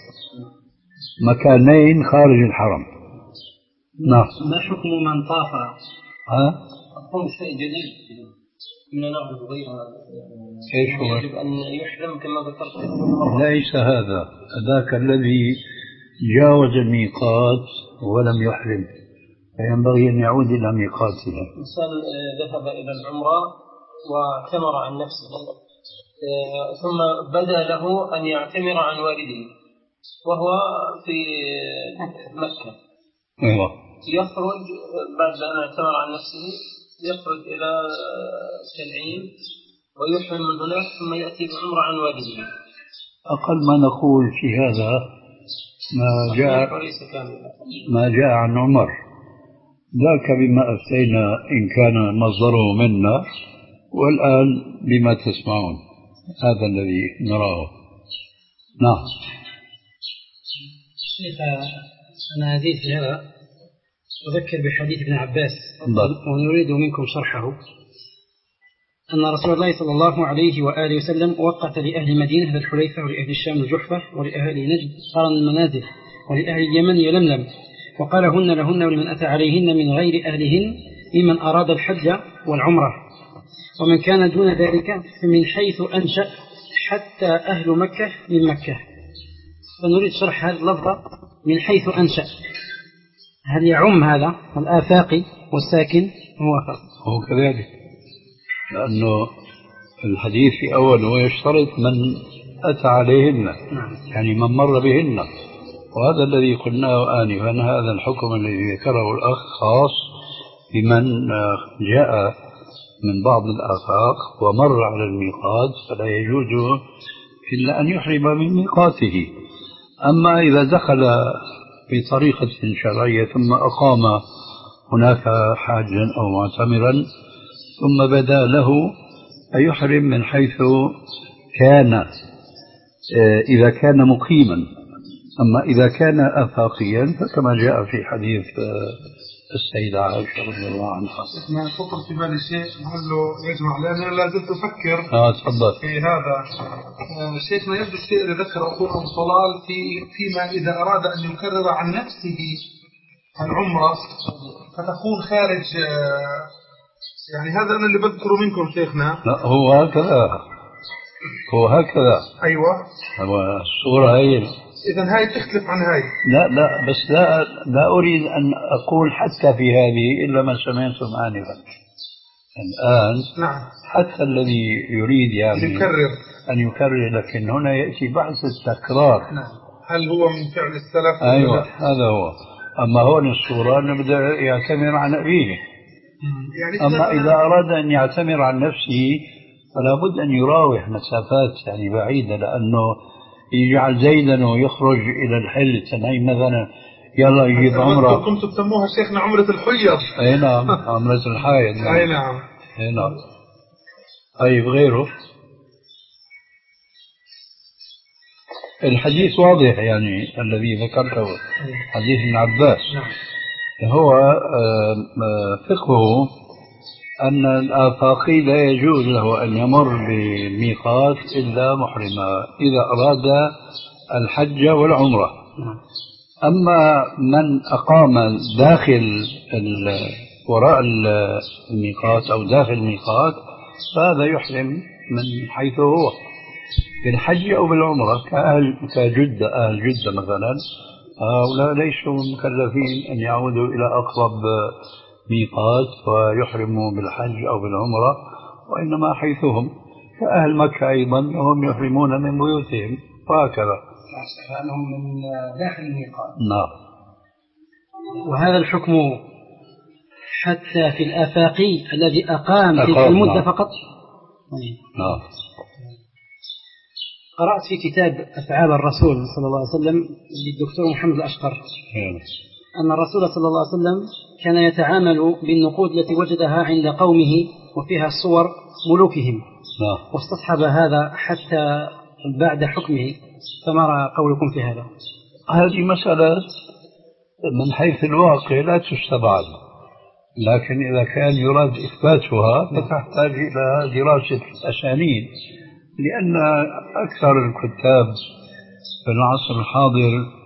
مكانين خارج الحرم. نعم. ما حكم من طاف؟ ها؟ أقوم شيء جديد من نعبد غيرها، ايش هو؟ يجب أن يحرم كما ذكرت. ليس هذا، ذاك الذي جاوز الميقات ولم يحرم فينبغي أن يعود إلى ميقاته. إنسان ذهب إلى العمرة واعتمر عن نفسه ثم بدا له أن يعتمر عن والده وهو في مكة. أيوة. يخرج بعد أن اعتمر عن نفسه، يخرج إلى التنعيم ويحرم من هناك ثم يأتي بعمرة عن والده. أقل ما نقول في هذا ما جاء ما جاء عن عمر، ذاك بما أفتينا إن كان مصدره منا، والآن بما تسمعون هذا الذي نراه. نعم. شيخ أنا أزيد في هذا، أذكر بحديث ابن عباس ونريد منكم شرحه، أن رسول الله صلى الله عليه وآله وسلم وقت لأهل مدينة ذا الحليفة ولأهل الشام الجحفة ولأهل نجد قرن المنازل ولأهل اليمن يلملم، وقال هن لهن ولمن أتى عليهن من غير أهلهن ممن أراد الحج والعمرة، ومن كان دون ذلك من حيث أنشأ حتى أهل مكة من مكة. فنريد شرح هذه اللفظة من حيث أنشأ، هل يعم هذا الآفاقي والساكن هو خاص؟ هو كذلك، لأنه الحديث في أوله يشترط من أتى عليهن، يعني من مر بهن، وهذا الذي قلناه آنفا، هذا الحكم الذي ذكره الأخ خاص بمن جاء من بعض الآفاق ومر على الميقات، فلا يجوز إلا أن يحرم من ميقاته. أما إذا دخل بطريقة شرعية ثم أقام هناك حاجا أو معتمرا ثم بدا له أيحرم من حيث كان إذا كان مقيما. أما إذا كان آفاقيا فكما جاء في حديث السيدة عائشة رضي الله عنها. ما خطر في بالي شيء هل له يجمع، لأنه لا زلت أفكر آه تفضل في هذا. آه شيخنا يبدو الشيء اللي ذكر أخونا صلال في فيما إذا أراد أن يكرر عن نفسه العمرة فتكون خارج، آه يعني هذا أنا اللي بذكره منكم شيخنا. لا هو هكذا، هو هكذا. أيوة هو الصورة هي. إذن هاي تختلف عن هاي. لا لا بس لا لا أريد أن أقول حتى في هذه إلا ما سمعتم آنفا الآن. نعم. حتى الذي يريد يعني يكرر أن يكرر، لكن هنا يأتي بحث التكرار. نعم. هل هو من فعل السلف؟ أيوة هذا هو. أما هون الصورة أنه بدأ يعتمر عن أبيه، يعني أما إذا أراد أن يعتمر عن نفسه فلا بد أن يراوح مسافات يعني بعيدة، لأنه يجعل زيدا ويخرج إلى الحل تنعيم مثلا يلا يجيب عمرة. كنتم تسموها شيخنا عمرة الحيض. أي نعم عمرة الحائض. أي نعم. أي نعم. طيب غيره الحديث واضح يعني الذي ذكرته حديث ابن عباس هو فقهه أن الآفاقي لا يجوز له أن يمر بميقات إلا محرما إذا أراد الحج والعمرة. أما من أقام داخل وراء الميقات أو داخل الميقات فهذا يحرم من حيث هو بالحج أو بالعمرة، كأهل كجدة، أهل جدة مثلا هؤلاء ليسوا مكلفين أن يعودوا إلى أقرب ميقات ويحرموا بالحج أو بالعمرة، وإنما حيثهم، كأهل مكة أيضا هم يحرمون من بيوتهم وهكذا. لأنهم من داخل الميقات. نعم. وهذا الحكم حتى في الآفاقي الذي أقام تلك المدة نعم. فقط. نعم. قرأت في كتاب أفعال الرسول صلى الله عليه وسلم للدكتور محمد الأشقر أن الرسول صلى الله عليه وسلم كان يتعامل بالنقود التي وجدها عند قومه وفيها صور ملوكهم، واستصحب هذا حتى بعد حكمه، فما رأى قولكم في هذا؟ هذه مسألة من حيث الواقع لا تستبعد، لكن إذا كان يراد إثباتها فتحتاج إلى دراسة الأسانيد، لأن أكثر الكتاب في العصر الحاضر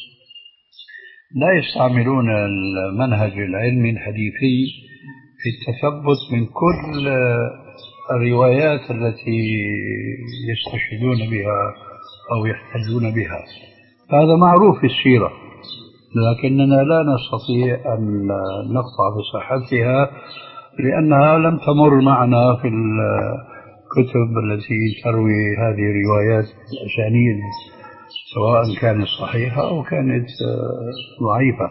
لا يستعملون المنهج العلمي الحديثي في التثبت من كل الروايات التي يستشهدون بها أو يحتجون بها. هذا معروف في السيرة، لكننا لا نستطيع أن نقطع بصحتها لأنها لم تمر معنا في الكتب التي تروي هذه الروايات الأسانيد، سواء كانت صحيحة أو كانت ضعيفة،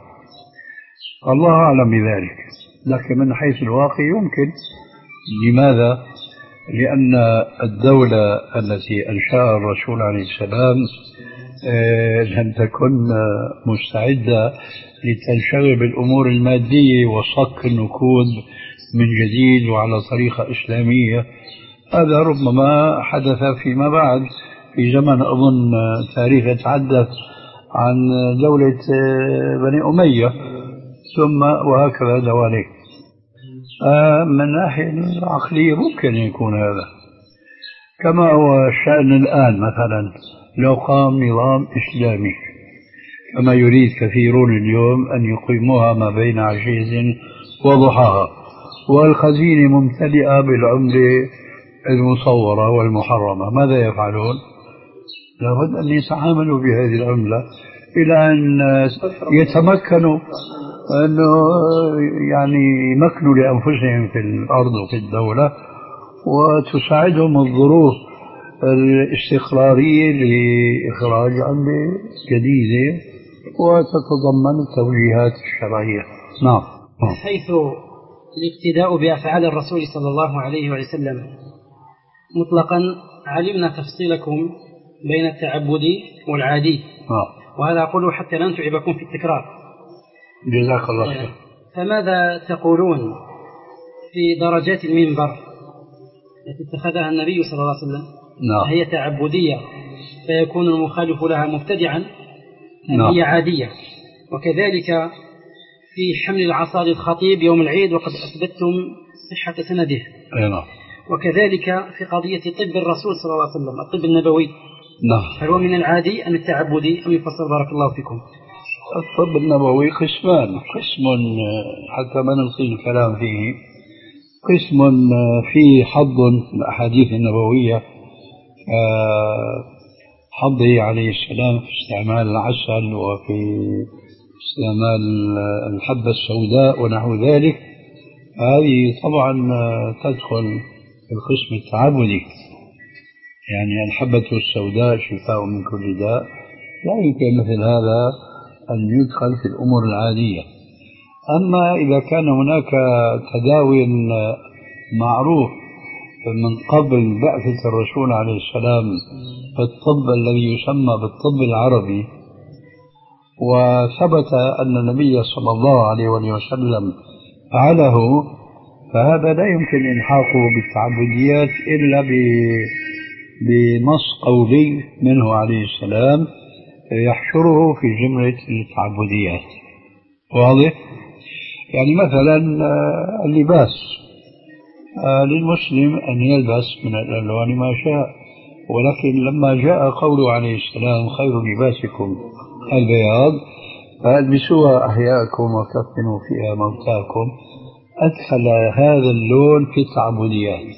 الله أعلم بذلك. لكن من حيث الواقع يمكن. لماذا؟ لأن الدولة التي أنشأها الرسول عليه السلام لم تكن مستعدة لتنشغل بالأمور المادية وصك النقود من جديد وعلى طريقة إسلامية. هذا ربما حدث فيما بعد في زمن أظن تاريخ يتحدث عن دولة بني أمية ثم وهكذا دواليك. من ناحية العقلية ممكن يكون هذا، كما هو الشأن الآن. مثلا لو قام نظام إسلامي كما يريد كثيرون اليوم أن يقيموها ما بين عشية وضحاها، والخزينة ممتلئة بالعملة المصورة والمحرمة، ماذا يفعلون؟ لابد أن يتعاملوا بهذه العملة إلى أن يتمكنوا أنه يعني يمكنوا لأنفسهم في الأرض وفي الدولة، وتساعدهم الظروف الاستقرارية لإخراج عملة جديدة وتتضمن التوجيهات الشرعية. نعم. حيث الاقتداء بأفعال الرسول صلى الله عليه وسلم مطلقا علمنا تفصيلكم بين التعبدي والعادي، آه. وهذا أقوله حتى لا نتعبكم في التكرار. جزاك الله خير. فماذا تقولون في درجات المنبر التي اتخذها النبي صلى الله عليه وسلم؟ نعم. هي تعبدية فيكون المخالف لها مبتدعا أم نعم. هي عادية؟ وكذلك في حمل العصا للخطيب يوم العيد وقد أثبتتم صحة سنده. نعم. وكذلك في قضية طب الرسول صلى الله عليه وسلم الطب النبوي، نعم. هل هو من العادي أم التعبدي أم يفسر؟ بارك الله فيكم. الطب النبوي قسمان، قسم حتى ما نلقي الكلام فيه، قسم فيه حظ الأحاديث النبوية حظه عليه السلام في استعمال العسل وفي استعمال الحبة السوداء ونحو ذلك، هذه طبعا تدخل في القسم التعبدي. يعني الحبة السوداء شفاء من كل داء، لا يمكن مثل هذا أن يدخل في الأمور العادية. أما إذا كان هناك تداوي معروف من قبل بعثة الرسول عليه السلام في الطب الذي يسمى بالطب العربي، وثبت أن النبي صلى الله عليه وسلم فعله، فهذا لا يمكن إلحاقه بالتعبديات إلا بنص قولي منه عليه السلام يحشره في جملة التعبديات. واضح؟ يعني مثلا اللباس، للمسلم أن يلبس من الألوان ما شاء، ولكن لما جاء قوله عليه السلام خير لباسكم البياض فألبسوها أحياءكم وكفنوا فيها موتاكم، أدخل هذا اللون في التعبديات.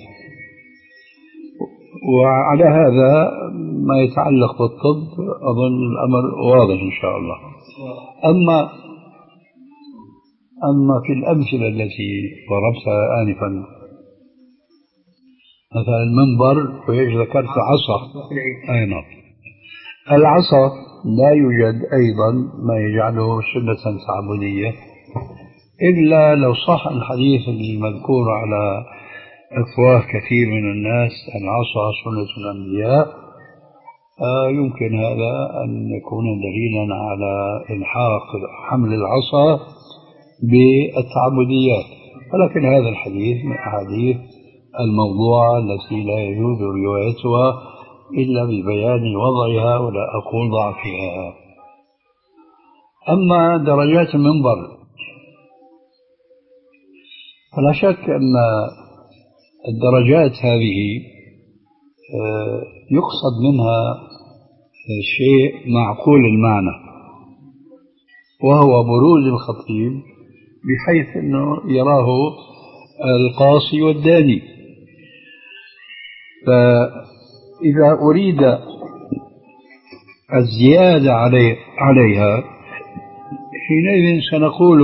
وعلى هذا ما يتعلق بالطب أظن الأمر واضح إن شاء الله. أما أما في الأمثلة التي ضربتها آنفا، مثلا المنبر وذكرت عصا، أي نعم، العصا لا يوجد أيضا ما يجعله سنة تعبدية إلا لو صح الحديث المذكور على أفواه كثير من الناس العصا سنة الأنبياء. آه يمكن هذا أن يكون دليلا على إلحاق حمل العصا بالتعبديات، ولكن هذا الحديث من أحاديث الموضوعة التي لا يجوز روايتها إلا ببيان وضعها ولا أقول ضعفها. أما درجات المنبر فلا شك أن الدرجات هذه يقصد منها شيء معقول المعنى، وهو بروز الخطيب بحيث أنه يراه القاصي والداني. فإذا أريد الزيادة علي عليها حينئذ سنقول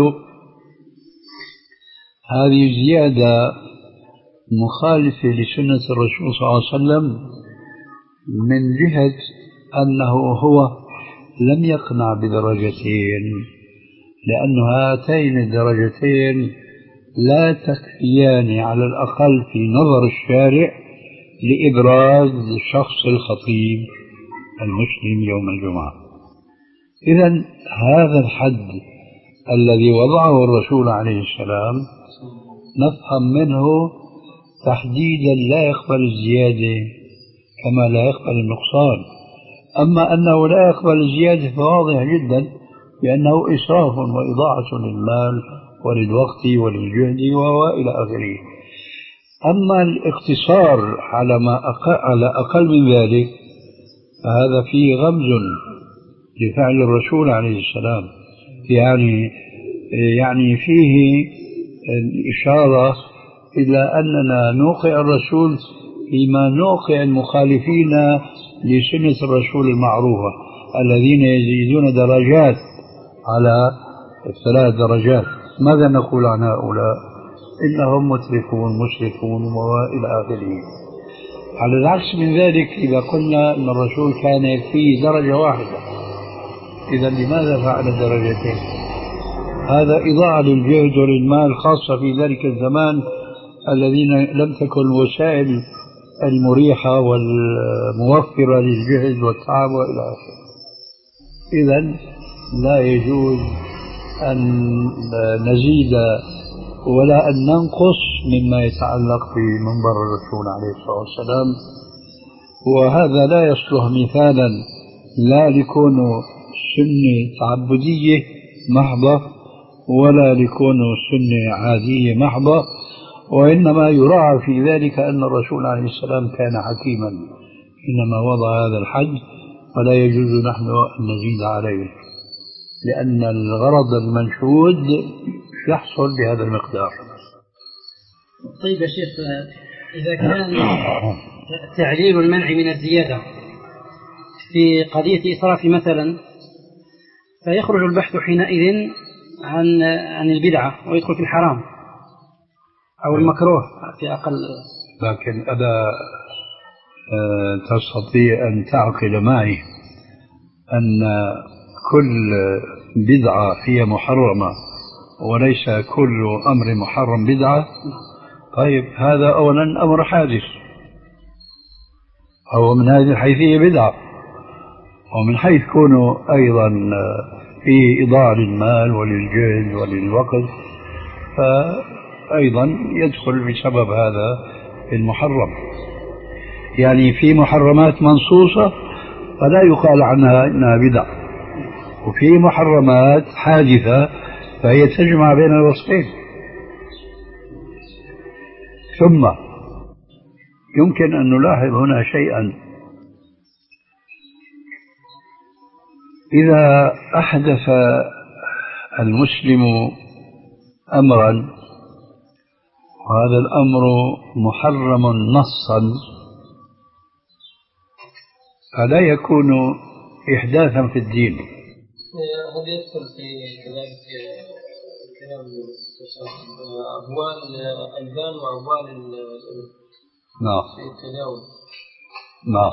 هذه الزيادة مخالفة لسنة الرسول صلى الله عليه وسلم من جهة أنه هو لم يقنع بدرجتين، لأن هاتين الدرجتين لا تكفيان على الأقل في نظر الشارع لإبراز شخص الخطيب المسلم يوم الجمعة. إذن هذا الحد الذي وضعه الرسول عليه السلام نفهم منه تحديدا لا يقبل الزيادة كما لا يقبل النقصان. أما أنه لا يقبل الزيادة فواضح جدا بأنه إسراف وإضاعة للمال وللوقت وللجهد وإلى آخره. أما الاقتصار على ما أقل, على أقل من ذلك فهذا فيه غمز لفعل الرسول عليه السلام، يعني يعني فيه الإشارة إلى أننا نوقع الرسول فيما نوقع المخالفين لسنة الرسول المعروفة الذين يزيدون درجات على الثلاث درجات. ماذا نقول عن هؤلاء؟ إنهم مترفون مسرفون وإلى آخره. على العكس من ذلك إذا قلنا أن الرسول كان يكفيه درجة واحدة، إذا لماذا فعل درجتين؟ هذا إضاعة للجهد وللمال، خاصة في ذلك الزمان الذين لم تكن الوسائل المريحة والموفرة للجهد والتعب وإلى آخره. إذا لا يجوز أن نزيد ولا أن ننقص مما يتعلق بمنبر الرسول عليه الصلاة والسلام، وهذا لا يصلح مثالا لا لكون سنة تعبدية محضة ولا لكون سنة عادية محضة، وإنما يراعى في ذلك أن الرسول عليه السلام كان حكيما حينما وضع هذا الحد، ولا يجوز نحن أن نزيد عليه لأن الغرض المنشود يحصل بهذا المقدار. طيب يا شيخ، إذا كان تعليل المنع من الزيادة في قضية إسراف مثلا فيخرج البحث حينئذ عن عن البدعة ويدخل في الحرام أو المكروه في أقل. لكن ألا تستطيع أن تعقل معي أن كل بدعة هي محرمة وليس كل أمر محرم بدعة؟ طيب هذا أولا أمر حادث، هو من هذه الحيثية بدعة، ومن حيث كونه أيضا فيه إضاعة للمال وللجهد وللوقت فأيضا يدخل بسبب هذا المحرم. يعني في محرمات منصوصة فلا يقال عنها إنها بدعة، وفي محرمات حادثة فهي تجمع بين الوصفين. ثم يمكن أن نلاحظ هنا شيئا، إذا أحدث المسلم أمرا وهذا الأمر محرم نصا فلا يكون إحداثا في الدين. هل يدخل في كذلك كلام أبوال الألبان وأبوال نعم في التداول؟ نعم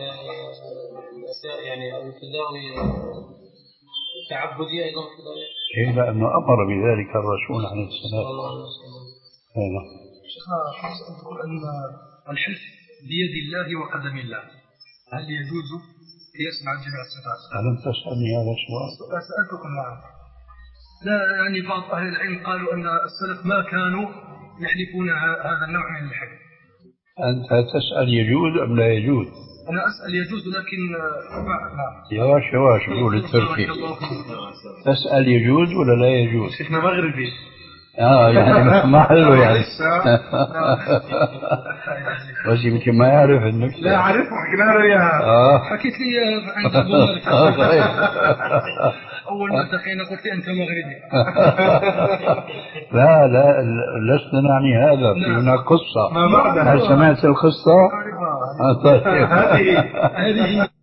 يعني التداوي تعبدي أيضا كذلك؟ إيه، لأنه أمر بذلك الرسول عليه السلام. أيوة. شيخنا أن تقول أن الحلف بيد الله وقدم الله، هل يجوز قياس مع جميع الصفات؟ ألم تسألني هذا السؤال؟ سألتكم نعم. لا يعني بعض أهل العلم قالوا أن السلف ما كانوا يحلفون هذا النوع من الحلف. أنت تسأل يجوز أم لا يجوز؟ أنا أسأل يجوز لكن لا. يواش يواش قول التركي. تسأل يجوز ولا لا يجوز؟ شيخنا مغربي. آه يعني ما حلو يعني. بس يمكن ما يعرف النكتة. لا أعرفه، حكينا له إياها. آه. حكيت لي عند أبو مالك. أول ما التقينا قلت لي أنت مغربي. لا لا لسنا نعني هذا، في هناك قصة. ما بعدها. هل سمعت القصة؟ أعرفها. طيب. هذه هذه